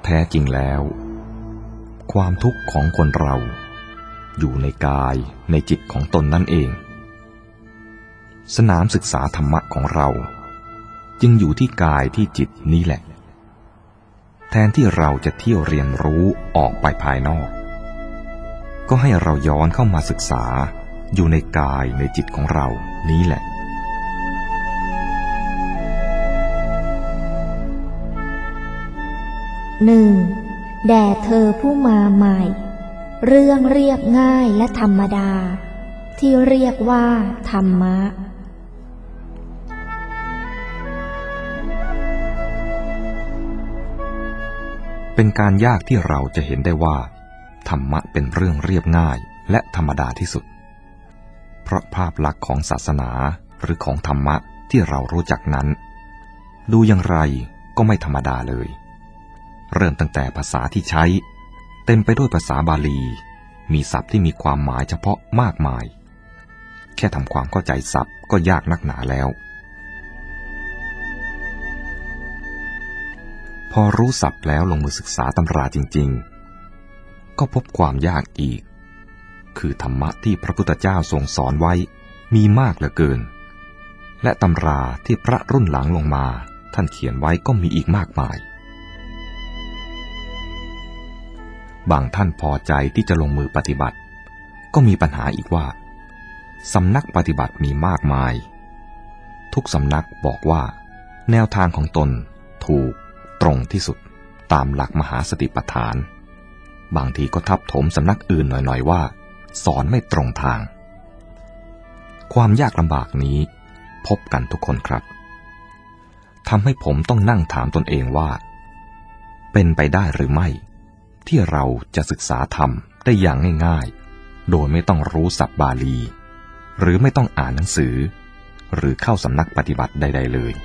ท้จริงแล้วความทุกข์ของคนเราอยู่ในกายในจิตของตนนั่นเองสนามศึกษาธรรมะของเราจึงอยู่ที่กายที่จิตนี้แหละแทนที่เราจะเที่ยวเรียนรู้ออกไปภายนอกก็ให้เราย้อนเข้ามาศึกษาอยู่ในกายในจิตของเรานี้แหละ 1. แด่เธอผู้มาใหม่เรื่องเรียบง่ายและธรรมดาที่เรียกว่าธรรมะเป็นการยากที่เราจะเห็นได้ว่าธรรมะเป็นเรื่องเรียบง่ายและธรรมดาที่สุดเพราะภาพลักษณ์ของศาสนาหรือของธรรมะที่เรารู้จักนั้นดูอย่างไรก็ไม่ธรรมดาเลยเริ่มตั้งแต่ภาษาที่ใช้เต็มไปด้วยภาษาบาลีมีศัพท์ที่มีความหมายเฉพาะมากมายแค่ทำความเข้าใจศัพท์ก็ยากนักหนาแล้วพอรู้ศัพท์แล้วลงมือศึกษาตำราจริงๆก็พบความยากอีกคือธรรมะที่พระพุทธเจ้าทรงสอนไว้มีมากเหลือเกินและตำราที่พระรุ่นหลังลงมาท่านเขียนไว้ก็มีอีกมากมายบางท่านพอใจที่จะลงมือปฏิบัติก็มีปัญหาอีกว่าสำนักปฏิบัติมีมากมายทุกสำนักบอกว่าแนวทางของตนถูกตรงที่สุดตามหลักมหาสติปัฏฐานบางทีก็ทับถมสำนักอื่นหน่อยๆว่าสอนไม่ตรงทางความยากลำบากนี้พบกันทุกคนครับทำให้ผมต้องนั่งถามตนเองว่าเป็นไปได้หรือไม่ที่เราจะศึกษาธรรมได้อย่างง่ายๆโดยไม่ต้องรู้ศัพท์บาลีหรือไม่ต้องอ่านหนังสือหรือเข้าสำนักปฏิบัติใดๆเลย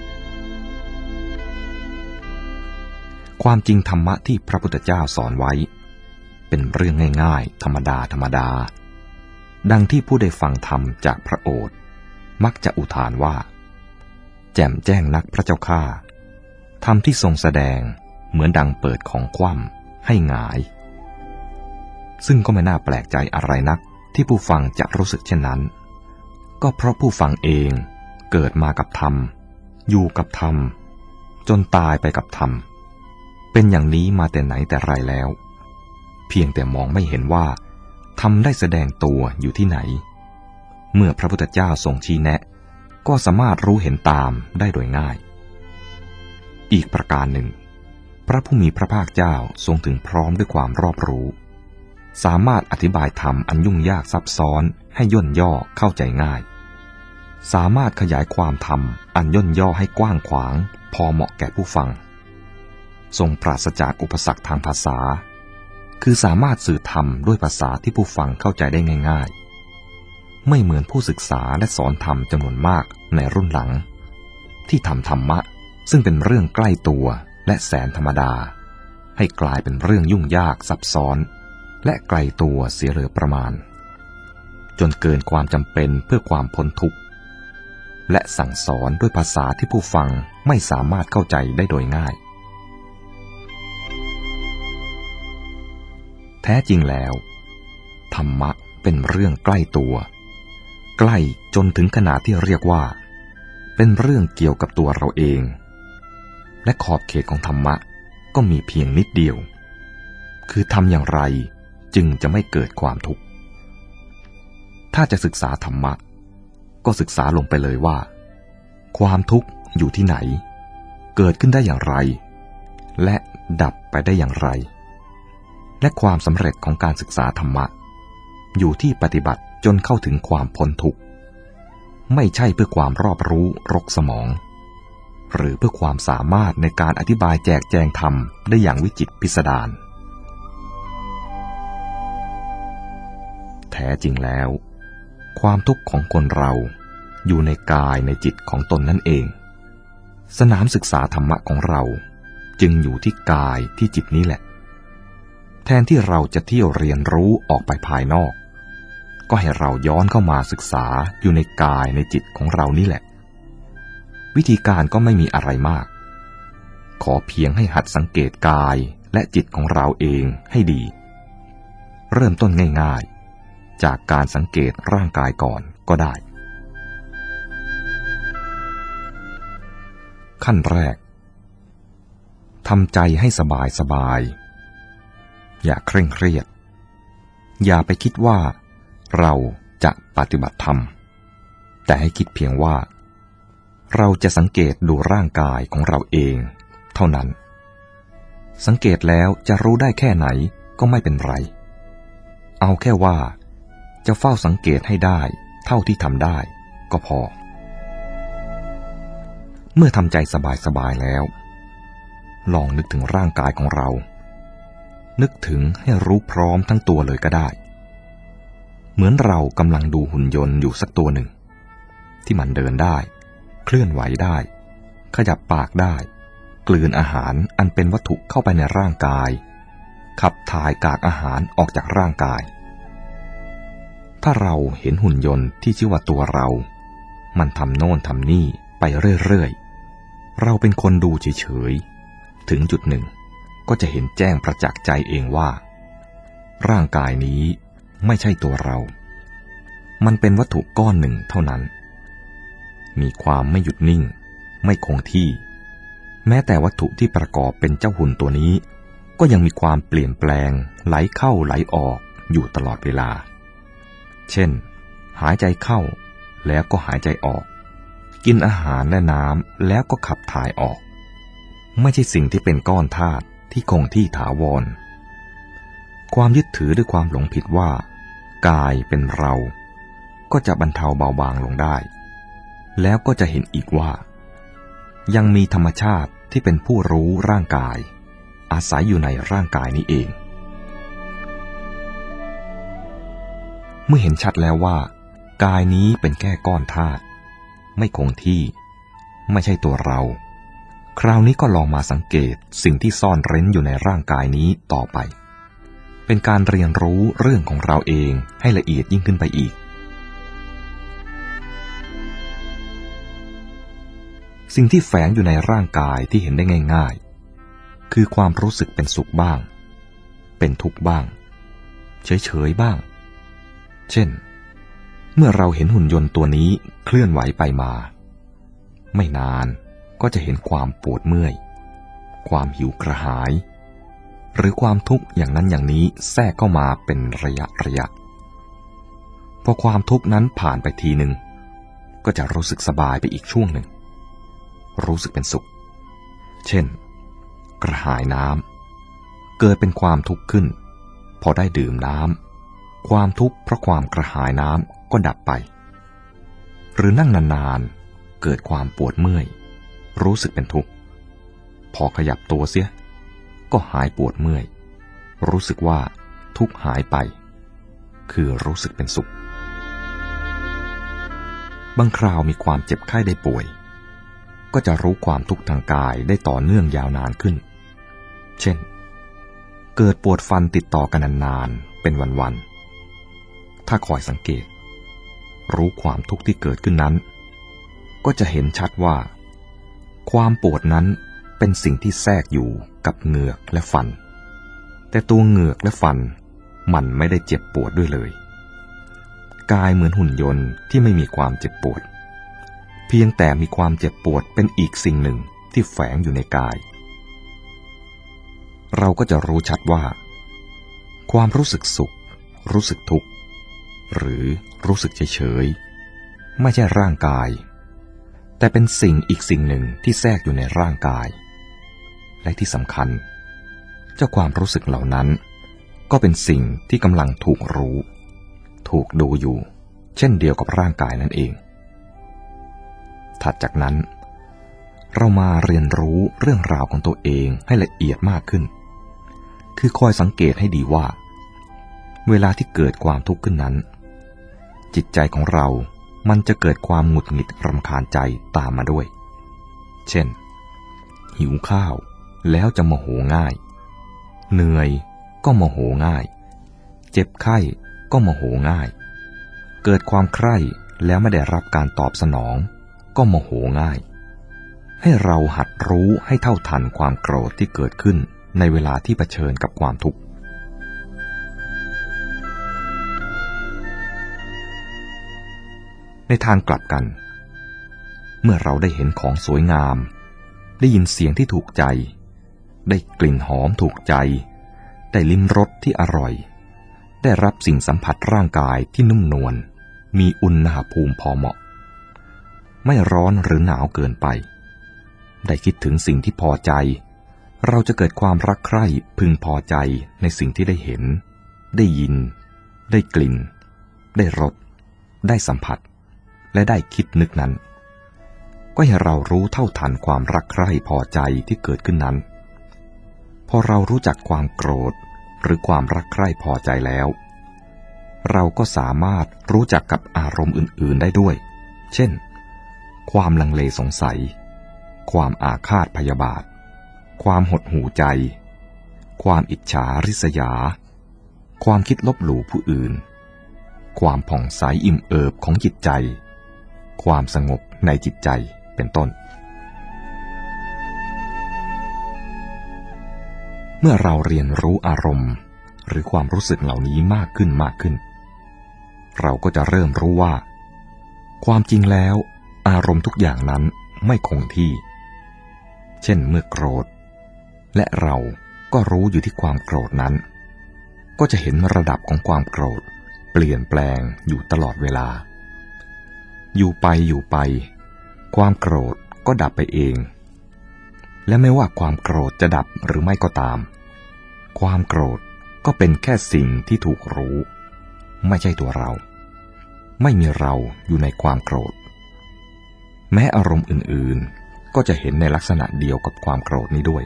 ความจริงธรรมะที่พระพุทธเจ้าสอนไว้เป็นเรื่องง่ายๆธรรมดาดังที่ผู้ได้ฟังธรรมจากพระโอษฐ์มักจะอุทานว่าแจ่มแจ้งนักพระเจ้าข้าธรรมที่ทรงแสดงเหมือนดังเปิดของคว่ำให้หงายซึ่งก็ไม่น่าแปลกใจอะไรนักที่ผู้ฟังจะรู้สึกเช่นนั้นก็เพราะผู้ฟังเองเกิดมากับธรรมอยู่กับธรรมจนตายไปกับธรรมเป็นอย่างนี้มาแต่ไหนแต่ไรแล้วเพียงแต่มองไม่เห็นว่าธรรมได้แสดงตัวอยู่ที่ไหนเมื่อพระพุทธเจ้าทรงชี้แนะก็สามารถรู้เห็นตามได้โดยง่ายอีกประการหนึ่งพระผู้มีพระภาคเจ้าทรงถึงพร้อมด้วยความรอบรู้สามารถอธิบายธรรมอันยุ่งยากซับซ้อนให้ย่นย่อเข้าใจง่ายสามารถขยายความธรรมอันย่นย่อให้กว้างขวางพอเหมาะแก่ผู้ฟังทรงปราศจากอุปสรรคทางภาษาคือสามารถสื่อธรรมด้วยภาษาที่ผู้ฟังเข้าใจได้ง่ายๆไม่เหมือนผู้ศึกษาและสอนธรรมจำนวนมากในรุ่นหลังที่ทำธรรมะซึ่งเป็นเรื่องใกล้ตัวและแสนธรรมดาให้กลายเป็นเรื่องยุ่งยากซับซ้อนและไกลตัวเสียเหลือประมาณจนเกินความจำเป็นเพื่อความพ้นทุกข์และสั่งสอนด้วยภาษาที่ผู้ฟังไม่สามารถเข้าใจได้โดยง่ายแท้จริงแล้วธรรมะเป็นเรื่องใกล้ตัวใกล้จนถึงขนาดที่เรียกว่าเป็นเรื่องเกี่ยวกับตัวเราเองและขอบเขตของธรรมะก็มีเพียงนิดเดียวคือทำอย่างไรจึงจะไม่เกิดความทุกข์ถ้าจะศึกษาธรรมะก็ศึกษาลงไปเลยว่าความทุกข์อยู่ที่ไหนเกิดขึ้นได้อย่างไรและดับไปได้อย่างไรและความสำเร็จของการศึกษาธรรมะอยู่ที่ปฏิบัติจนเข้าถึงความพ้นทุกข์ไม่ใช่เพื่อความรอบรู้รกสมองหรือเพื่อความสามารถในการอธิบายแจกแจงธรรมได้อย่างวิจิตรพิสดารแท้จริงแล้วความทุกข์ของคนเราอยู่ในกายในจิตของตนนั่นเองสนามศึกษาธรรมะของเราจึงอยู่ที่กายที่จิตนี้แหละแทนที่เราจะเที่ยวเรียนรู้ออกไปภายนอกก็ให้เราย้อนเข้ามาศึกษาอยู่ในกายในจิตของเรานี่แหละวิธีการก็ไม่มีอะไรมากขอเพียงให้หัดสังเกตกายและจิตของเราเองให้ดีเริ่มต้นง่ายๆจากการสังเกตร่างกายก่อนก็ได้ขั้นแรกทำใจให้สบายๆอย่าเคร่งเครียดอย่าไปคิดว่าเราจะปฏิบัติธรรมแต่ให้คิดเพียงว่าเราจะสังเกตดูร่างกายของเราเองเท่านั้นสังเกตแล้วจะรู้ได้แค่ไหนก็ไม่เป็นไรเอาแค่ว่าจะเฝ้าสังเกตให้ได้เท่าที่ทำได้ก็พอเมื่อทำใจสบายๆแล้วลองนึกถึงร่างกายของเรานึกถึงให้รู้พร้อมทั้งตัวเลยก็ได้เหมือนเรากำลังดูหุ่นยนต์อยู่สักตัวหนึ่งที่มันเดินได้เคลื่อนไหวได้ขยับปากได้กลืนอาหารอันเป็นวัตถุเข้าไปในร่างกายขับถ่ายกากอาหารออกจากร่างกายถ้าเราเห็นหุ่นยนต์ที่ชื่อว่าตัวเรามันทำโน่นทำนี่ไปเรื่อยๆเราเป็นคนดูเฉยๆถึงจุดหนึ่งก็จะเห็นแจ้งประจักษ์ใจเองว่าร่างกายนี้ไม่ใช่ตัวเรามันเป็นวัตถุก้อนหนึ่งเท่านั้นมีความไม่หยุดนิ่งไม่คงที่แม้แต่วัตถุที่ประกอบเป็นเจ้าหุ่นตัวนี้ก็ยังมีความเปลี่ยนแปลงไหลเข้าไหลออกอยู่ตลอดเวลาเช่นหายใจเข้าแล้วก็หายใจออกกินอาหารและน้ำแล้วก็ขับถ่ายออกไม่ใช่สิ่งที่เป็นก้อนธาตุที่คงที่ถาวรความยึดถือด้วยความหลงผิดว่ากายเป็นเราก็จะบรรเทาเบาบางลงได้แล้วก็จะเห็นอีกว่ายังมีธรรมชาติที่เป็นผู้รู้ร่างกายอาศัยอยู่ในร่างกายนี้เองเมื่อเห็นชัดแล้วว่ากายนี้เป็นแค่ก้อนธาตุไม่คงที่ไม่ใช่ตัวเราคราวนี้ก็ลองมาสังเกตสิ่งที่ซ่อนเร้นอยู่ในร่างกายนี้ต่อไปเป็นการเรียนรู้เรื่องของเราเองให้ละเอียดยิ่งขึ้นไปอีกสิ่งที่แฝงอยู่ในร่างกายที่เห็นได้ง่ายๆคือความรู้สึกเป็นสุขบ้างเป็นทุกข์บ้างเฉยๆบ้างเช่นเมื่อเราเห็นหุ่นยนต์ตัวนี้เคลื่อนไหวไปมาไม่นานก็จะเห็นความปวดเมื่อยความหิวกระหายหรือความทุกข์อย่างนั้นอย่างนี้แทรกเข้ามาเป็นระยะพอความทุกข์นั้นผ่านไปทีหนึ่งก็จะรู้สึกสบายไปอีกช่วงหนึ่งรู้สึกเป็นสุขเช่นกระหายน้ำเกิดเป็นความทุกข์ขึ้นพอได้ดื่มน้ำความทุกข์เพราะความกระหายน้ำก็ดับไปหรือนั่งนานๆเกิดความปวดเมื่อยรู้สึกเป็นทุกข์พอขยับตัวเสียก็หายปวดเมื่อยรู้สึกว่าทุกข์หายไปคือรู้สึกเป็นสุขบางคราวมีความเจ็บไข้ได้ป่วยก็จะรู้ความทุกข์ทางกายได้ต่อเนื่องยาวนานขึ้นเช่นเกิดปวดฟันติดต่อกันนานๆเป็นวันๆถ้าคอยสังเกตรู้ความทุกข์ที่เกิดขึ้นนั้นก็จะเห็นชัดว่าความปวดนั้นเป็นสิ่งที่แทรกอยู่กับเหงือกและฟันแต่ตัวเหงือกและฟันมันไม่ได้เจ็บปวดด้วยเลยกายเหมือนหุ่นยนต์ที่ไม่มีความเจ็บปวดเพียงแต่มีความเจ็บปวดเป็นอีกสิ่งหนึ่งที่แฝงอยู่ในกายเราก็จะรู้ชัดว่าความรู้สึกสุขรู้สึกทุกข์หรือรู้สึกเฉยๆไม่ใช่ร่างกายแต่เป็นสิ่งอีกสิ่งหนึ่งที่แทรกอยู่ในร่างกายและที่สำคัญเจ้าความรู้สึกเหล่านั้นก็เป็นสิ่งที่กำลังถูกรู้ถูกดูอยู่เช่นเดียวกับร่างกายนั่นเองถัดจากนั้นเรามาเรียนรู้เรื่องราวของตัวเองให้ละเอียดมากขึ้นคือคอยสังเกตให้ดีว่าเวลาที่เกิดความทุกข์ขึ้นนั้นจิตใจของเรามันจะเกิดความหงุดหงิดรำคาญใจตามมาด้วยเช่นหิวข้าวแล้วจะโมโหง่ายเหนื่อยก็โมโหง่ายเจ็บไข้ก็โมโหง่ายเกิดความใคร่แล้วไม่ได้รับการตอบสนองก็โมโหง่ายให้เราหัดรู้ให้เท่าทันความโกรธที่เกิดขึ้นในเวลาที่เผชิญกับความทุกข์ในทางกลับกันเมื่อเราได้เห็นของสวยงามได้ยินเสียงที่ถูกใจได้กลิ่นหอมถูกใจได้ลิ้มรสที่อร่อยได้รับสิ่งสัมผัสร่างกายที่นุ่มนวลมีอุณหภูมิพอเหมาะไม่ร้อนหรือหนาวเกินไปได้คิดถึงสิ่งที่พอใจเราจะเกิดความรักใคร่พึงพอใจในสิ่งที่ได้เห็นได้ยินได้กลิ่นได้รสได้สัมผัสและได้คิดนึกนั้นก็ให้เรารู้เท่าทันความรักใคร่พอใจที่เกิดขึ้นนั้นพอเรารู้จักความโกรธหรือความรักใคร่พอใจแล้วเราก็สามารถรู้จักกับอารมณ์อื่นๆได้ด้วยเช่นความลังเลสงสัยความอาฆาตพยาบาทความหดหู่ใจความอิจฉาริษยาความคิดลบหลู่ผู้อื่นความผ่องใสอิ่มเอิบของจิตใจความสงบในจิตใจเป็นต้นเมื่อเราเรียนรู้อารมณ์หรือความรู้สึกเหล่านี้มากขึ้นเราก็จะเริ่มรู้ว่าความจริงแล้วอารมณ์ทุกอย่างนั้นไม่คงที่เช่นเมื่อโกรธและเราก็รู้อยู่ที่ความโกรธนั้นก็จะเห็นระดับของความโกรธเปลี่ยนแปลงอยู่ตลอดเวลาอยู่ไปความโกรธก็ดับไปเองและไม่ว่าความโกรธจะดับหรือไม่ก็ตามความโกรธก็เป็นแค่สิ่งที่ถูกรู้ไม่ใช่ตัวเราไม่มีเราอยู่ในความโกรธแม้อารมณ์อื่นๆก็จะเห็นในลักษณะเดียวกับความโกรธนี้ด้วย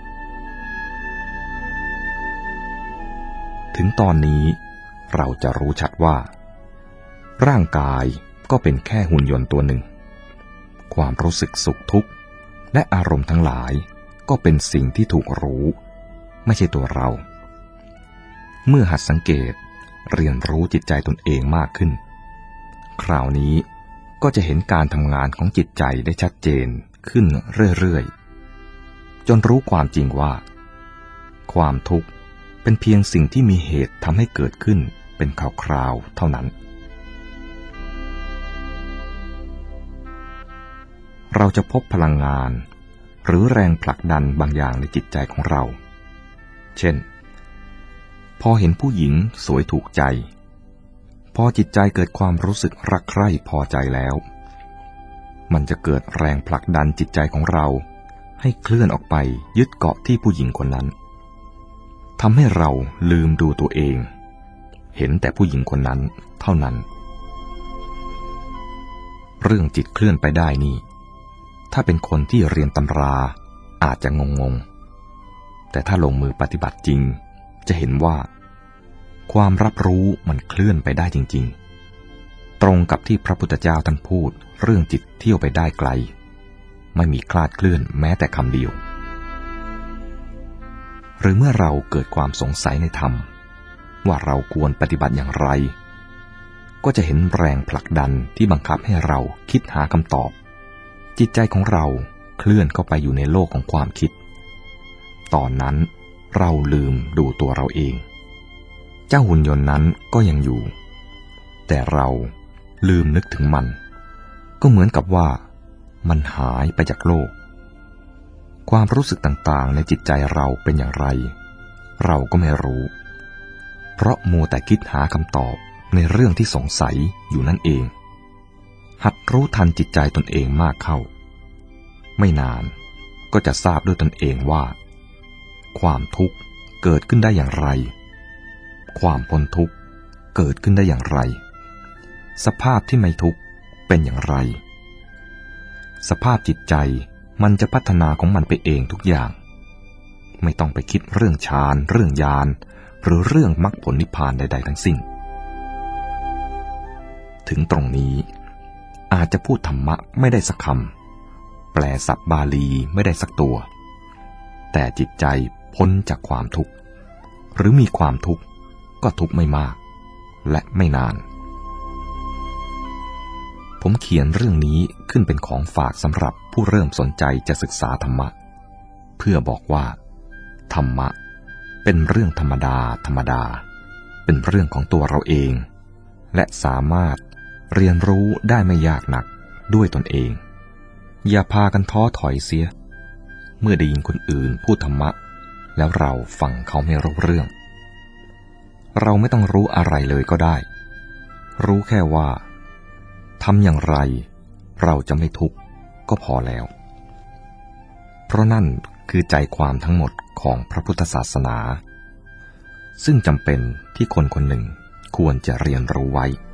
ถึงตอนนี้เราจะรู้ชัดว่าร่างกายก็เป็นแค่หุ่นยนต์ตัวหนึ่งความรู้สึกสุขทุกข์และอารมณ์ทั้งหลายก็เป็นสิ่งที่ถูกรู้ไม่ใช่ตัวเราเมื่อหัดสังเกตเรียนรู้จิตใจตนเองมากขึ้นคราวนี้ก็จะเห็นการทำงานของจิตใจได้ชัดเจนขึ้นเรื่อยๆจนรู้ความจริงว่าความทุกข์เป็นเพียงสิ่งที่มีเหตุทำให้เกิดขึ้นเป็นคราวๆเท่านั้นเราจะพบพลังงานหรือแรงผลักดันบางอย่างในจิตใจของเราเช่นพอเห็นผู้หญิงสวยถูกใจพอจิตใจเกิดความรู้สึกรักใคร่พอใจแล้วมันจะเกิดแรงผลักดันจิตใจของเราให้เคลื่อนออกไปยึดเกาะที่ผู้หญิงคนนั้นทำให้เราลืมดูตัวเองเห็นแต่ผู้หญิงคนนั้นเท่านั้นเรื่องจิตเคลื่อนไปได้นี่ถ้าเป็นคนที่เรียนตำราอาจจะงงแต่ถ้าลงมือปฏิบัติจริงจะเห็นว่าความรับรู้มันเคลื่อนไปได้จริงๆตรงกับที่พระพุทธเจ้าท่านพูดเรื่องจิตเที่ยวไปได้ไกลไม่มีคลาดเคลื่อนแม้แต่คำเดียวหรือเมื่อเราเกิดความสงสัยในธรรมว่าเราควรปฏิบัติอย่างไรก็จะเห็นแรงผลักดันที่บังคับให้เราคิดหาคำตอบจิตใจของเราเคลื่อนเข้าไปอยู่ในโลกของความคิดตอนนั้นเราลืมดูตัวเราเองเจ้าหุ่นยนต์นั้นก็ยังอยู่แต่เราลืมนึกถึงมันก็เหมือนกับว่ามันหายไปจากโลกความรู้สึกต่างๆในจิตใจเราเป็นอย่างไรเราก็ไม่รู้เพราะมัวแต่คิดหาคำตอบในเรื่องที่สงสัยอยู่นั่นเองหัดรู้ทันจิตใจตนเองมากเข้าไม่นานก็จะทราบด้วยตนเองว่าความทุกข์เกิดขึ้นได้อย่างไรความพ้นทุกข์เกิดขึ้นได้อย่างไรสภาพที่ไม่ทุกข์เป็นอย่างไรสภาพจิตใจมันจะพัฒนาของมันไปเองทุกอย่างไม่ต้องไปคิดเรื่องฌานเรื่องญาณหรือเรื่องมรรคผลนิพพานใดๆทั้งสิ้นถึงตรงนี้อาจจะพูดธรรมะไม่ได้สักคำแปลศัพท์บาลีไม่ได้สักตัวแต่จิตใจพ้นจากความทุกข์หรือมีความทุกข์ก็ทุกข์ไม่มากและไม่นานผมเขียนเรื่องนี้ขึ้นเป็นของฝากสำหรับผู้เริ่มสนใจจะศึกษาธรรมะเพื่อบอกว่าธรรมะเป็นเรื่องธรรมดาธรรมดาเป็นเรื่องของตัวเราเองและสามารถเรียนรู้ได้ไม่ยากนักด้วยตนเองอย่าพากันท้อถอยเสียเมื่อได้ยินคนอื่นพูดธรรมะแล้วเราฟังเขาไม่รู้เรื่องเราไม่ต้องรู้อะไรเลยก็ได้รู้แค่ว่าทำอย่างไรเราจะไม่ทุกข์ก็พอแล้วเพราะนั่นคือใจความทั้งหมดของพระพุทธศาสนาซึ่งจำเป็นที่คนคนหนึ่งควรจะเรียนรู้ไว้